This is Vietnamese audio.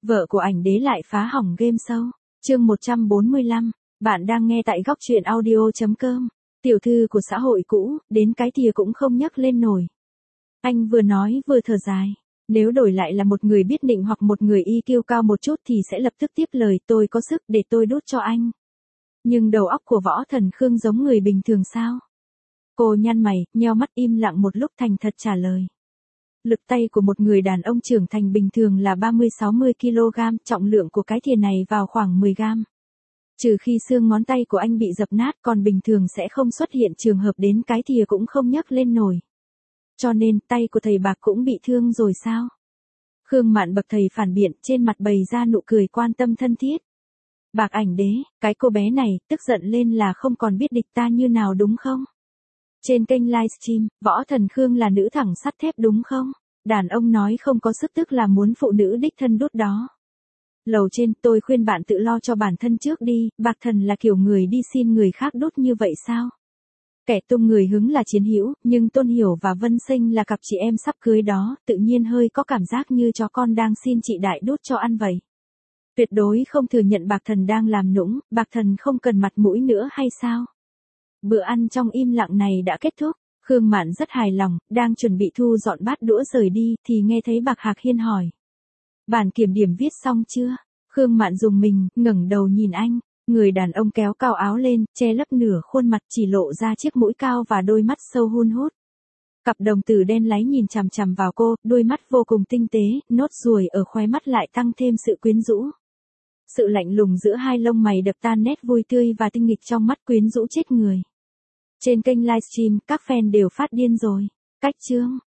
Vợ của ảnh đế lại phá hỏng game show. Chương 145, bạn đang nghe tại góc truyện audio.com. Tiểu thư của xã hội cũ, đến cái thìa cũng không nhấc lên nổi. Anh vừa nói vừa thở dài. Nếu đổi lại là một người biết định hoặc một người EQ cao một chút thì sẽ lập tức tiếp lời, tôi có sức để tôi đút cho anh. Nhưng đầu óc của Võ Thần Khương giống người bình thường sao? Cô nhăn mày, nheo mắt im lặng một lúc thành thật trả lời. Lực tay của một người đàn ông trưởng thành bình thường là 30-60 kg, trọng lượng của cái thìa này vào khoảng 10 gram. Trừ khi xương ngón tay của anh bị dập nát, còn bình thường sẽ không xuất hiện trường hợp đến cái thìa cũng không nhấc lên nổi. Cho nên tay của thầy Bạc cũng bị thương rồi sao? Khương Mạn bậc thầy phản biện, trên mặt bày ra nụ cười quan tâm thân thiết. Bạc ảnh đế, cái cô bé này, tức giận lên là không còn biết địch ta như nào đúng không? Trên kênh livestream, Võ Thần Khương là nữ thẳng sắt thép đúng không? Đàn ông nói không có sức tức là muốn phụ nữ đích thân đút đó. Lầu trên, tôi khuyên bạn tự lo cho bản thân trước đi, Bạc Thần là kiểu người đi xin người khác đút như vậy sao? Kẻ tung người hứng là Chiến Hữu, nhưng Tôn Hiểu và Vân Sinh là cặp chị em sắp cưới đó, tự nhiên hơi có cảm giác như chó con đang xin chị đại đút cho ăn vậy. Tuyệt đối không thừa nhận Bạc Thần đang làm nũng, Bạc Thần không cần mặt mũi nữa hay sao? Bữa ăn trong im lặng này đã kết thúc, Khương Mạn rất hài lòng, đang chuẩn bị thu dọn bát đũa rời đi, thì nghe thấy Bạc Hạc Hiên hỏi. Bản kiểm điểm viết xong chưa? Khương Mạn rùng mình, ngẩng đầu nhìn anh, người đàn ông kéo cao áo lên, che lấp nửa khuôn mặt chỉ lộ ra chiếc mũi cao và đôi mắt sâu hun hút. Cặp đồng tử đen láy nhìn chằm chằm vào cô, đôi mắt vô cùng tinh tế, nốt ruồi ở khóe mắt lại tăng thêm sự quyến rũ. Sự lạnh lùng giữa hai lông mày đập tan nét vui tươi và tinh nghịch trong mắt quyến rũ chết người. Trên kênh livestream, các fan đều phát điên rồi. Cách chương